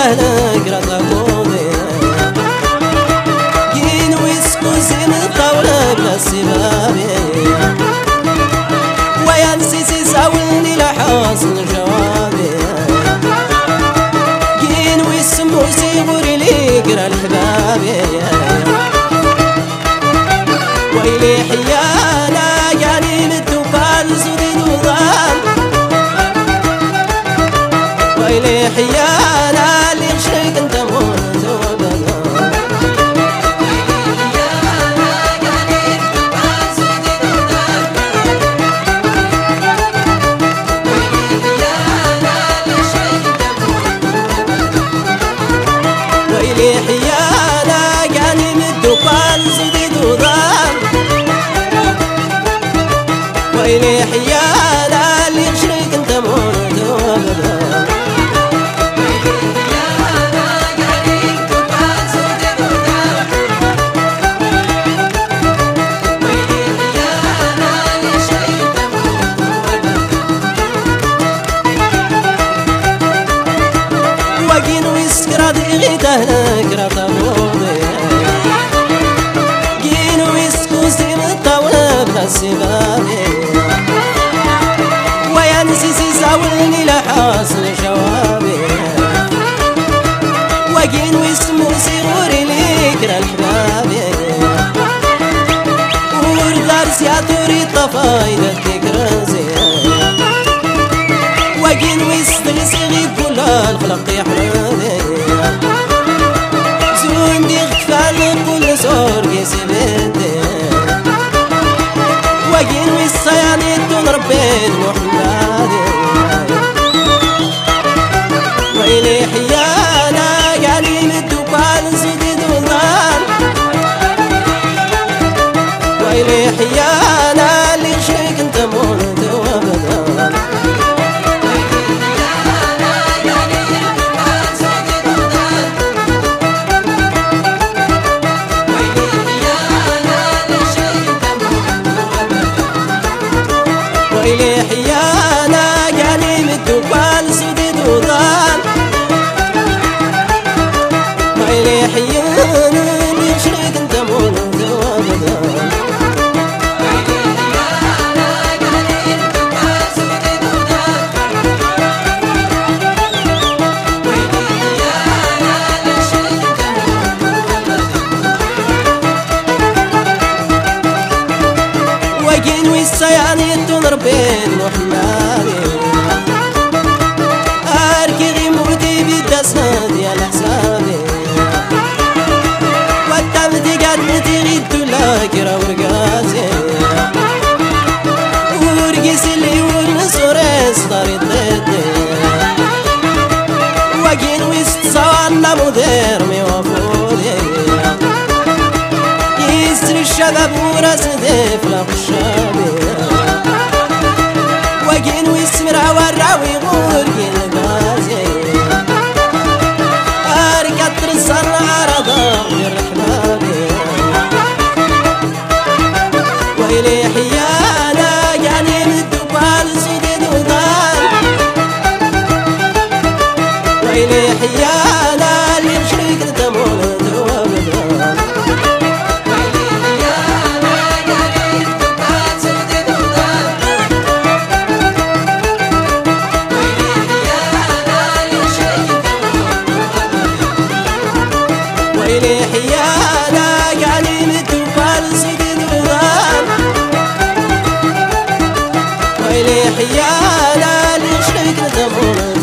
تهلك رطبوضي كين ويسكوزي من الطاولة بلا سبابي ويا نسيسي ساولني لحاصل جوابي كين ويسموسي غوري لي قرا الحبابي ويلي حيانا يعني مدوبان زودين وضام ويلي حيانا اللي غشيك انت موت وبدا ويلي حيانا يعني مدوبان زودين وضام ويلي حيانا اللي غشيك انت موت وبدا وقين ويسكر ديغي تهلك رطبوضي قين ويسكوسي من الطاولة بلا سبابي ويا نسيسي ساولني لحاصل جوابي وقين ويسموسي غوري لي كرا الحبابي وردار سياتوري طفايدة تكرازي وقين ويستغسي غيب كل الخلق يحرادي زون دي غفال كل صور كيسي بيدي وقين ويصياني دون ربي محمدي ويلي حيانا يعني مدوبان زودي دوضان ويلي حيانا اللي غشيك انت موت وابدا ويلي حيانا يعني مدوبان زودي دوضان ويلي حيانا اللي غشيك انت موت وابدا وقين ويسياني دون ربي محمدي أركي غي موتي بالدسنا ديال حسابي والتمدي قدمتي غي الدولا كرا ورقاسي ورقيسي اللي ورنس وريس داري ضدي وقين ويستصوانا مدير ميوافودي يسري الشباب وراس ديف لغشابي وقين ويسمر عوراوي غورقي الغازي أركت رسال عرضا غير حبابي ويلي حيانا يعني مدوبان زودي دوضان ويلي حيانا اللي غشيك انت موت وابدا ويلي حيانا يعني مدوبان زودي دوضان ويلي حيانا اللي غشيك انت موت